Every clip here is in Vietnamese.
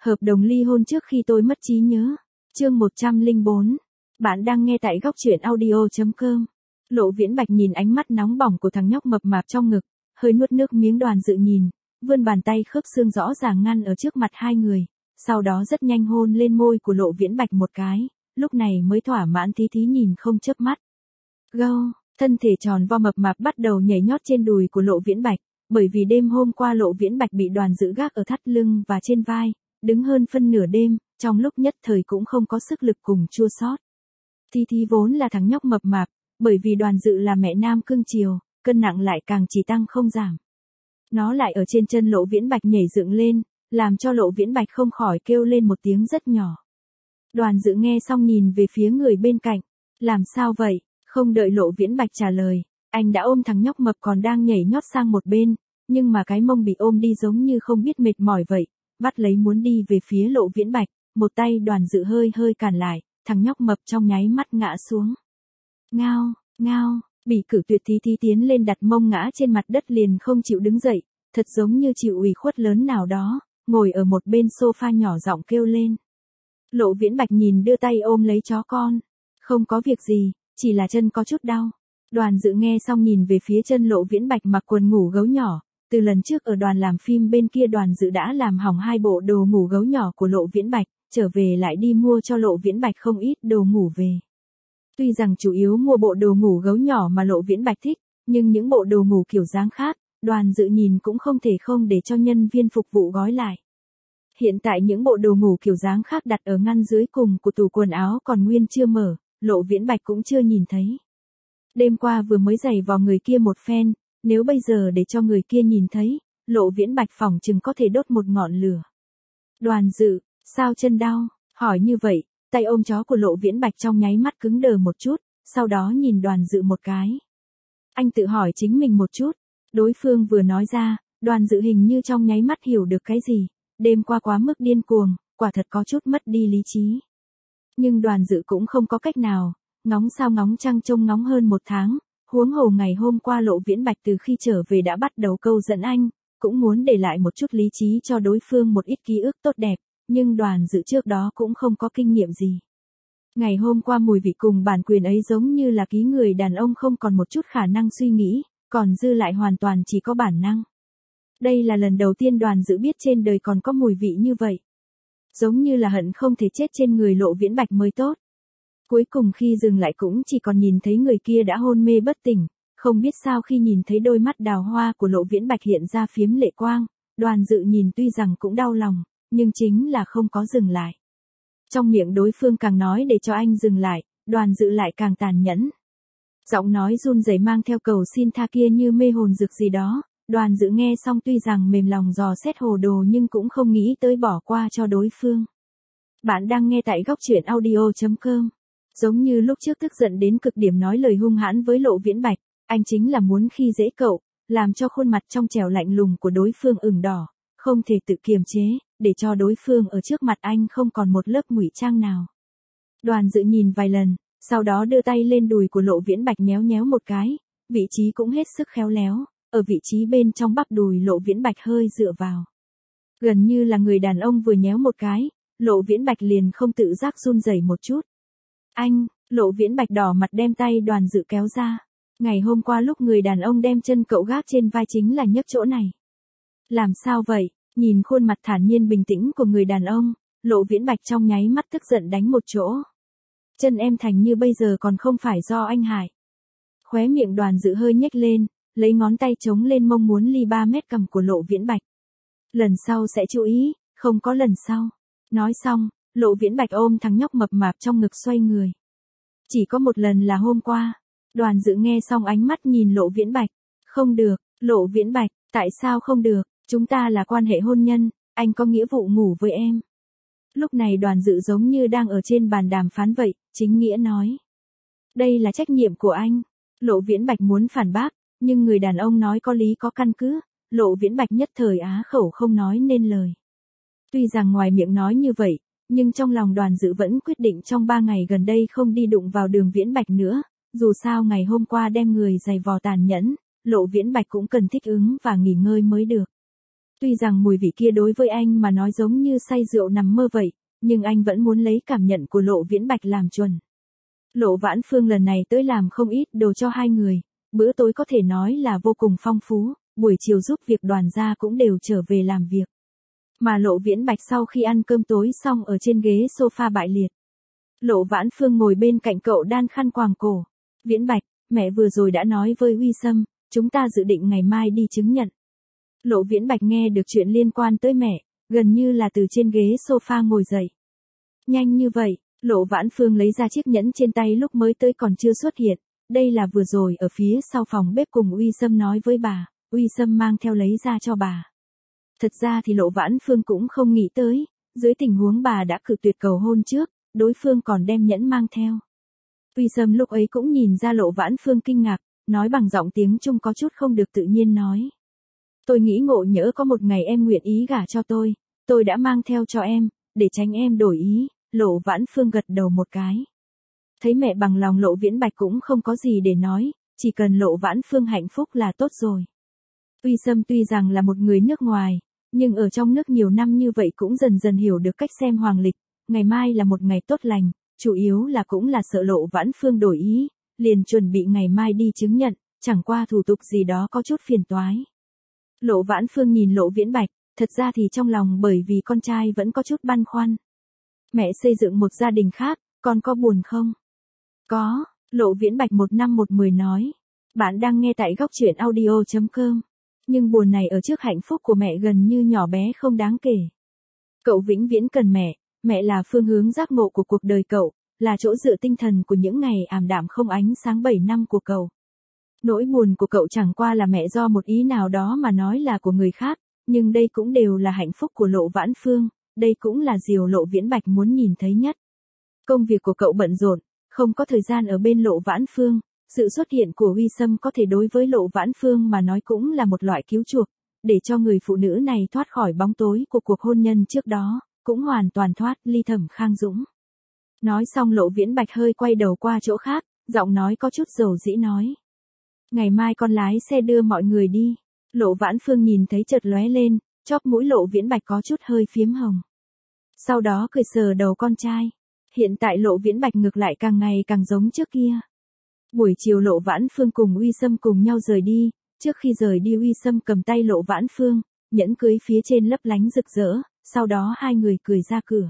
Hợp đồng ly hôn trước khi tôi mất trí nhớ. Chương 104. Bạn đang nghe tại góc truyện audio.com. Lộ Viễn Bạch nhìn ánh mắt nóng bỏng của thằng nhóc mập mạp trong ngực, hơi nuốt nước miếng. Đoàn Dự nhìn, vươn bàn tay khớp xương rõ ràng ngăn ở trước mặt hai người, sau đó rất nhanh hôn lên môi của Lộ Viễn Bạch một cái, lúc này mới thỏa mãn thí nhìn không chớp mắt. Gâu, thân thể tròn vo mập mạp bắt đầu nhảy nhót trên đùi của Lộ Viễn Bạch, bởi vì đêm hôm qua Lộ Viễn Bạch bị Đoàn Dự gác ở thắt lưng và trên vai, đứng hơn phân nửa đêm, trong lúc nhất thời cũng không có sức lực cùng chua xót. Thí vốn là thằng nhóc mập mạp, bởi vì Đoàn Dự là mẹ nam cưng chiều, cân nặng lại càng chỉ tăng không giảm. Nó lại ở trên chân Lộ Viễn Bạch nhảy dựng lên, làm cho Lộ Viễn Bạch không khỏi kêu lên một tiếng rất nhỏ. Đoàn Dự nghe xong nhìn về phía người bên cạnh, làm sao vậy? Không đợi Lộ Viễn Bạch trả lời, anh đã ôm thằng nhóc mập còn đang nhảy nhót sang một bên, nhưng mà cái mông bị ôm đi giống như không biết mệt mỏi vậy, vắt lấy muốn đi về phía Lộ Viễn Bạch, một tay Đoàn Dự hơi cản lại, thằng nhóc mập trong nháy mắt ngã xuống. Ngao, ngao, bị cử tuyệt thí tiến lên đặt mông ngã trên mặt đất liền không chịu đứng dậy, thật giống như chịu ủy khuất lớn nào đó, ngồi ở một bên sofa nhỏ giọng kêu lên. Lộ Viễn Bạch nhìn đưa tay ôm lấy chó con, không có việc gì, chỉ là chân có chút đau. Đoàn Dự nghe xong nhìn về phía chân Lộ Viễn Bạch mặc quần ngủ gấu nhỏ, từ lần trước ở đoàn làm phim bên kia Đoàn Dự đã làm hỏng 2 bộ đồ ngủ gấu nhỏ của Lộ Viễn Bạch, trở về lại đi mua cho Lộ Viễn Bạch không ít đồ ngủ về. Tuy rằng chủ yếu mua bộ đồ ngủ gấu nhỏ mà Lộ Viễn Bạch thích, nhưng những bộ đồ ngủ kiểu dáng khác, Đoàn Dự nhìn cũng không thể không để cho nhân viên phục vụ gói lại. Hiện tại những bộ đồ ngủ kiểu dáng khác đặt ở ngăn dưới cùng của tủ quần áo còn nguyên chưa mở, Lộ Viễn Bạch cũng chưa nhìn thấy. Đêm qua vừa mới giày vò người kia một phen, nếu bây giờ để cho người kia nhìn thấy, Lộ Viễn Bạch phỏng chừng có thể đốt một ngọn lửa. Đoàn Dự, sao chân đau? Hỏi như vậy, tay ôm chó của Lộ Viễn Bạch trong nháy mắt cứng đờ một chút, sau đó nhìn Đoàn Dự một cái. Anh tự hỏi chính mình một chút, đối phương vừa nói ra, Đoàn Dự hình như trong nháy mắt hiểu được cái gì, đêm qua quá mức điên cuồng, quả thật có chút mất đi lý trí. Nhưng Đoàn Dự cũng không có cách nào, ngóng sao ngóng trăng trông ngóng hơn 1 tháng, huống hồ ngày hôm qua Lộ Viễn Bạch từ khi trở về đã bắt đầu câu dẫn anh, cũng muốn để lại một chút lý trí cho đối phương một ít ký ức tốt đẹp, nhưng Đoàn Dự trước đó cũng không có kinh nghiệm gì. Ngày hôm qua mùi vị cùng bản quyền ấy giống như là ký người đàn ông không còn một chút khả năng suy nghĩ, còn dư lại hoàn toàn chỉ có bản năng. Đây là lần đầu tiên Đoàn Dự biết trên đời còn có mùi vị như vậy. Giống như là hận không thể chết trên người Lộ Viễn Bạch mới tốt. Cuối cùng khi dừng lại cũng chỉ còn nhìn thấy người kia đã hôn mê bất tỉnh, không biết sao khi nhìn thấy đôi mắt đào hoa của Lộ Viễn Bạch hiện ra phiếm lệ quang, Đoàn Dự nhìn tuy rằng cũng đau lòng, nhưng chính là không có dừng lại. Trong miệng đối phương càng nói để cho anh dừng lại, Đoàn Dự lại càng tàn nhẫn. Giọng nói run rẩy mang theo cầu xin tha kia như mê hồn dược gì đó, Đoàn Dự nghe xong tuy rằng mềm lòng dò xét hồ đồ nhưng cũng không nghĩ tới bỏ qua cho đối phương. Bạn đang nghe tại góc truyện audio.com. Giống như lúc trước tức giận đến cực điểm nói lời hung hãn với Lộ Viễn Bạch, anh chính là muốn khi dễ cậu, làm cho khuôn mặt trong trẻo lạnh lùng của đối phương ửng đỏ, không thể tự kiềm chế, để cho đối phương ở trước mặt anh không còn một lớp ngụy trang nào. Đoàn Dự nhìn vài lần, sau đó đưa tay lên đùi của Lộ Viễn Bạch nhéo nhéo một cái, vị trí cũng hết sức khéo léo, ở vị trí bên trong bắp đùi Lộ Viễn Bạch hơi dựa vào. Gần như là người đàn ông vừa nhéo một cái, Lộ Viễn Bạch liền không tự giác run rẩy một chút. Anh, Lộ Viễn Bạch đỏ mặt đem tay Đoàn Dự kéo ra. Ngày hôm qua lúc người đàn ông đem chân cậu gác trên vai chính là nhấc chỗ này. Làm sao vậy? Nhìn khuôn mặt thản nhiên bình tĩnh của người đàn ông, Lộ Viễn Bạch trong nháy mắt tức giận đánh một chỗ. Chân em thành như bây giờ còn không phải do anh hại. Khóe miệng Đoàn Dự hơi nhếch lên, lấy ngón tay chống lên mông muốn ly 3 mét cầm của Lộ Viễn Bạch. Lần sau sẽ chú ý, không có lần sau. Nói xong, Lộ Viễn Bạch ôm thằng nhóc mập mạp trong ngực xoay người. Chỉ có một lần là hôm qua. Đoàn Dự nghe xong ánh mắt nhìn Lộ Viễn Bạch. Không được, Lộ Viễn Bạch, tại sao không được? Chúng ta là quan hệ hôn nhân, anh có nghĩa vụ ngủ với em. Lúc này Đoàn Dự giống như đang ở trên bàn đàm phán vậy, chính nghĩa nói. Đây là trách nhiệm của anh. Lộ Viễn Bạch muốn phản bác, nhưng người đàn ông nói có lý có căn cứ, Lộ Viễn Bạch nhất thời á khẩu không nói nên lời. Tuy rằng ngoài miệng nói như vậy, nhưng trong lòng Đoàn Dự vẫn quyết định trong 3 ngày gần đây không đi đụng vào Đường Viễn Bạch nữa, dù sao ngày hôm qua đem người giày vò tàn nhẫn, Lộ Viễn Bạch cũng cần thích ứng và nghỉ ngơi mới được. Tuy rằng mùi vị kia đối với anh mà nói giống như say rượu nằm mơ vậy, nhưng anh vẫn muốn lấy cảm nhận của Lộ Viễn Bạch làm chuẩn. Lộ Vãn Phương lần này tới làm không ít đồ cho hai người, bữa tối có thể nói là vô cùng phong phú, buổi chiều giúp việc đoàn gia cũng đều trở về làm việc. Mà Lộ Viễn Bạch sau khi ăn cơm tối xong ở trên ghế sofa bại liệt. Lộ Vãn Phương ngồi bên cạnh cậu đan khăn quàng cổ. Viễn Bạch, mẹ vừa rồi đã nói với Uy Sâm, chúng ta dự định ngày mai đi chứng nhận. Lộ Viễn Bạch nghe được chuyện liên quan tới mẹ, gần như là từ trên ghế sofa ngồi dậy. Nhanh như vậy, Lộ Vãn Phương lấy ra chiếc nhẫn trên tay lúc mới tới còn chưa xuất hiện, đây là vừa rồi ở phía sau phòng bếp cùng Uy Sâm nói với bà, Uy Sâm mang theo lấy ra cho bà. Thật ra thì Lộ Vãn Phương cũng không nghĩ tới, dưới tình huống bà đã cự tuyệt cầu hôn trước, đối phương còn đem nhẫn mang theo. Uy Sâm lúc ấy cũng nhìn ra Lộ Vãn Phương kinh ngạc, nói bằng giọng tiếng Trung có chút không được tự nhiên nói. Tôi nghĩ ngộ nhỡ có một ngày em nguyện ý gả cho tôi đã mang theo cho em, để tránh em đổi ý. Lộ Vãn Phương gật đầu một cái. Thấy mẹ bằng lòng Lộ Viễn Bạch cũng không có gì để nói, chỉ cần Lộ Vãn Phương hạnh phúc là tốt rồi. Uy Sâm tuy rằng là một người nước ngoài, nhưng ở trong nước nhiều năm như vậy cũng dần dần hiểu được cách xem hoàng lịch, ngày mai là một ngày tốt lành, chủ yếu là cũng là sợ Lộ Vãn Phương đổi ý, liền chuẩn bị ngày mai đi chứng nhận, chẳng qua thủ tục gì đó có chút phiền toái. Lộ Vãn Phương nhìn Lộ Viễn Bạch, thật ra thì trong lòng bởi vì con trai vẫn có chút băn khoăn. Mẹ xây dựng một gia đình khác, con có buồn không? Có, Lộ Viễn Bạch 1510 nói. Bạn đang nghe tại góc truyện audio.com. Nhưng buồn này ở trước hạnh phúc của mẹ gần như nhỏ bé không đáng kể. Cậu vĩnh viễn cần mẹ là phương hướng giác ngộ của cuộc đời cậu, là chỗ dựa tinh thần của những ngày ảm đạm không ánh sáng 7 năm của cậu. Nỗi buồn của cậu chẳng qua là mẹ do một ý nào đó mà nói là của người khác, nhưng đây cũng đều là hạnh phúc của Lộ Vãn Phương, đây cũng là điều Lộ Viễn Bạch muốn nhìn thấy nhất. Công việc của cậu bận rộn, không có thời gian ở bên Lộ Vãn Phương, sự xuất hiện của Uy Sâm có thể đối với Lộ Vãn Phương mà nói cũng là một loại cứu chuộc, để cho người phụ nữ này thoát khỏi bóng tối của cuộc hôn nhân trước đó, cũng hoàn toàn thoát ly Thẩm Khang Dũng. Nói xong Lộ Viễn Bạch hơi quay đầu qua chỗ khác, giọng nói có chút dầu dĩ nói. Ngày mai con lái xe đưa mọi người đi. Lộ Vãn Phương nhìn thấy chợt lóe lên, chóp mũi Lộ Viễn Bạch có chút hơi phiếm hồng. Sau đó cười sờ đầu con trai. Hiện tại Lộ Viễn Bạch ngược lại càng ngày càng giống trước kia. Buổi chiều Lộ Vãn Phương cùng Uy Sâm cùng nhau rời đi, trước khi rời đi Uy Sâm cầm tay Lộ Vãn Phương, nhẫn cưới phía trên lấp lánh rực rỡ, sau đó hai người cười ra cửa.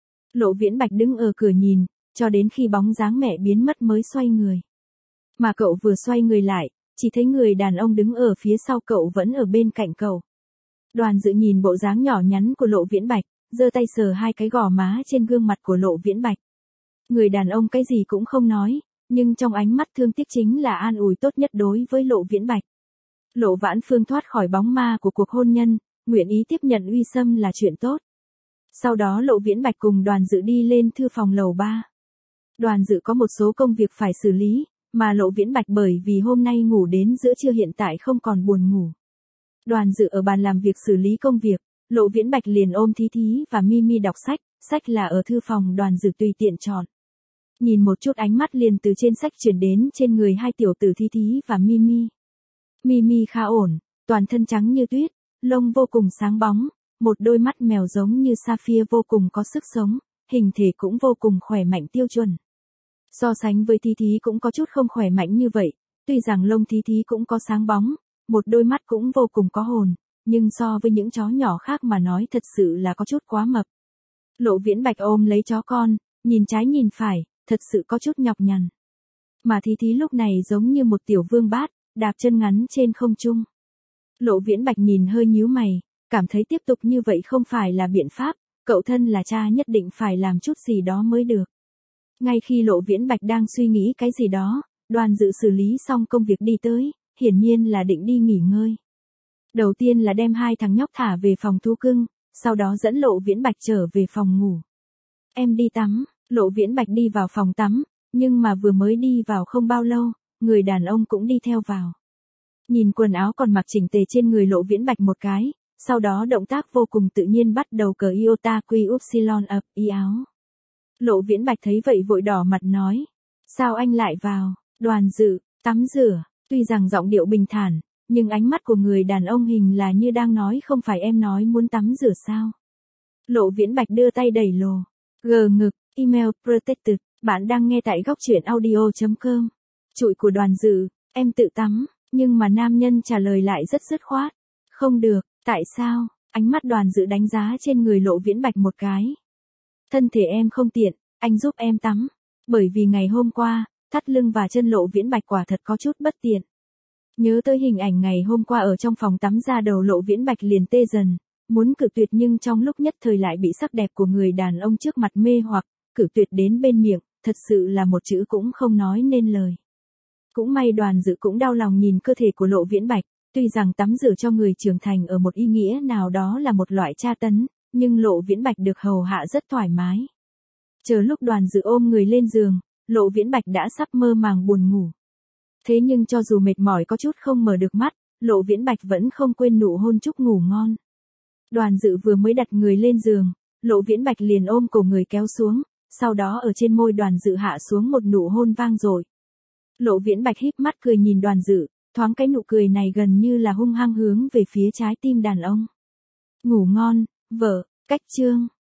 Lộ Viễn Bạch đứng ở cửa nhìn, cho đến khi bóng dáng mẹ biến mất mới xoay người. Mà cậu vừa xoay người lại, chỉ thấy người đàn ông đứng ở phía sau cậu vẫn ở bên cạnh cậu. Đoàn Dự nhìn bộ dáng nhỏ nhắn của Lộ Viễn Bạch, giơ tay sờ hai cái gò má trên gương mặt của Lộ Viễn Bạch. Người đàn ông cái gì cũng không nói, nhưng trong ánh mắt thương tiếc chính là an ủi tốt nhất đối với Lộ Viễn Bạch. Lộ Vãn Phương thoát khỏi bóng ma của cuộc hôn nhân, nguyện ý tiếp nhận Uy Sâm là chuyện tốt. Sau đó Lộ Viễn Bạch cùng Đoàn Dự đi lên thư phòng lầu 3. Đoàn Dự có một số công việc phải xử lý, mà Lộ Viễn Bạch bởi vì hôm nay ngủ đến giữa trưa hiện tại không còn buồn ngủ. Đoàn Dự ở bàn làm việc xử lý công việc, Lộ Viễn Bạch liền ôm Thí Thí và Mimi đọc sách, sách là ở thư phòng Đoàn Dự tùy tiện chọn. Nhìn một chút ánh mắt liền từ trên sách chuyển đến trên người hai tiểu tử Thí Thí và Mimi. Mimi khá ổn, toàn thân trắng như tuyết, lông vô cùng sáng bóng, một đôi mắt mèo giống như sapphire vô cùng có sức sống, hình thể cũng vô cùng khỏe mạnh tiêu chuẩn. So sánh với Thí Thí cũng có chút không khỏe mạnh như vậy, tuy rằng lông Thí Thí cũng có sáng bóng, một đôi mắt cũng vô cùng có hồn, nhưng so với những chó nhỏ khác mà nói thật sự là có chút quá mập. Lộ Viễn Bạch ôm lấy chó con, nhìn trái nhìn phải, thật sự có chút nhọc nhằn. Mà Thí Thí lúc này giống như một tiểu vương bát, đạp chân ngắn trên không trung. Lộ Viễn Bạch nhìn hơi nhíu mày, cảm thấy tiếp tục như vậy không phải là biện pháp, cậu thân là cha nhất định phải làm chút gì đó mới được. Ngay khi Lộ Viễn Bạch đang suy nghĩ cái gì đó, Đoàn Dự xử lý xong công việc đi tới, hiển nhiên là định đi nghỉ ngơi. Đầu tiên là đem hai thằng nhóc thả về phòng thú cưng, sau đó dẫn Lộ Viễn Bạch trở về phòng ngủ. Em đi tắm, Lộ Viễn Bạch đi vào phòng tắm, nhưng mà vừa mới đi vào không bao lâu, người đàn ông cũng đi theo vào. Nhìn quần áo còn mặc chỉnh tề trên người Lộ Viễn Bạch một cái, sau đó động tác vô cùng tự nhiên bắt đầu cởi iota quy upsilon ập y áo. Lộ Viễn Bạch thấy vậy vội đỏ mặt nói, sao anh lại vào? Đoàn Dự, tắm rửa, tuy rằng giọng điệu bình thản, Nhưng ánh mắt của người đàn ông hình là như đang nói không phải em nói muốn tắm rửa sao. Lộ Viễn Bạch đưa tay đẩy lồ. Ngực, email protected, bạn đang nghe tại góc truyện audio.com. Trụi của Đoàn Dự, em tự tắm, nhưng mà nam nhân trả lời lại rất dứt khoát. Không được, tại sao? Ánh mắt Đoàn Dự đánh giá trên người Lộ Viễn Bạch một cái. Thân thể em không tiện, anh giúp em tắm. Bởi vì ngày hôm qua, thắt lưng và chân Lộ Viễn Bạch quả thật có chút bất tiện. Nhớ tới hình ảnh ngày hôm qua ở trong phòng tắm ra đầu Lộ Viễn Bạch liền tê dần, muốn cự tuyệt nhưng trong lúc nhất thời lại bị sắc đẹp của người đàn ông trước mặt mê hoặc, cự tuyệt đến bên miệng, thật sự là một chữ cũng không nói nên lời. Cũng may Đoàn Dự cũng đau lòng nhìn cơ thể của Lộ Viễn Bạch, tuy rằng tắm rửa cho người trưởng thành ở một ý nghĩa nào đó là một loại tra tấn, nhưng Lộ Viễn Bạch được hầu hạ rất thoải mái. Chờ lúc Đoàn Dự ôm người lên giường, Lộ Viễn Bạch đã sắp mơ màng buồn ngủ. Thế nhưng cho dù mệt mỏi có chút không mở được mắt, Lộ Viễn Bạch vẫn không quên nụ hôn chúc ngủ ngon. Đoàn Dự vừa mới đặt người lên giường, Lộ Viễn Bạch liền ôm cổ người kéo xuống, sau đó ở trên môi Đoàn Dự hạ xuống một nụ hôn vang dội. Lộ Viễn Bạch híp mắt cười nhìn Đoàn Dự, thoáng cái nụ cười này gần như là hung hăng hướng về phía trái tim đàn ông. Ngủ ngon, vợ, cách chương.